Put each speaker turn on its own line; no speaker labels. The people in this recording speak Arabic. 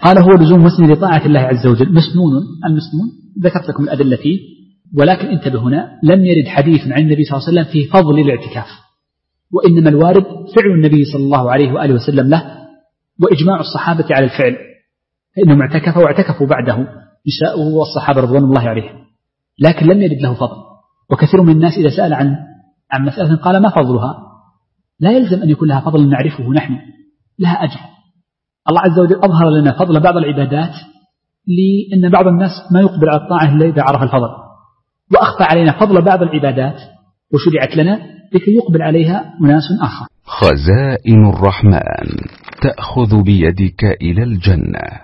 قال هو لزوم مسلم لطاعة الله عز وجل. مسنون، المسنون ذكرت لكم الأدلة فيه، ولكن انتبه هنا لم يرد حديث عن النبي صلى الله عليه وسلم في فضل الاعتكاف، وإنما الوارد فعل النبي صلى الله عليه وآله وسلم له وإجماع الصحابة على الفعل، فإنهم اعتكفوا واعتكفوا بعده نساؤه والصحابة رضوان الله عليهم، لكن لم يرد له فضل. وكثير من الناس إذا سأل عن مسألة قال ما فضلها، لا يلزم أن يكون لها فضل نعرفه نحن، لها أجر. الله عز وجل أظهر لنا فضل بعض العبادات لأن بعض الناس ما يقبل على الطاعة إلا إذا عرف الفضل، وأخفى علينا فضل بعض العبادات وشرعت لنا لكي يقبل عليها أناس آخر.
خزائن الرحمن تأخذ بيدك إلى الجنة.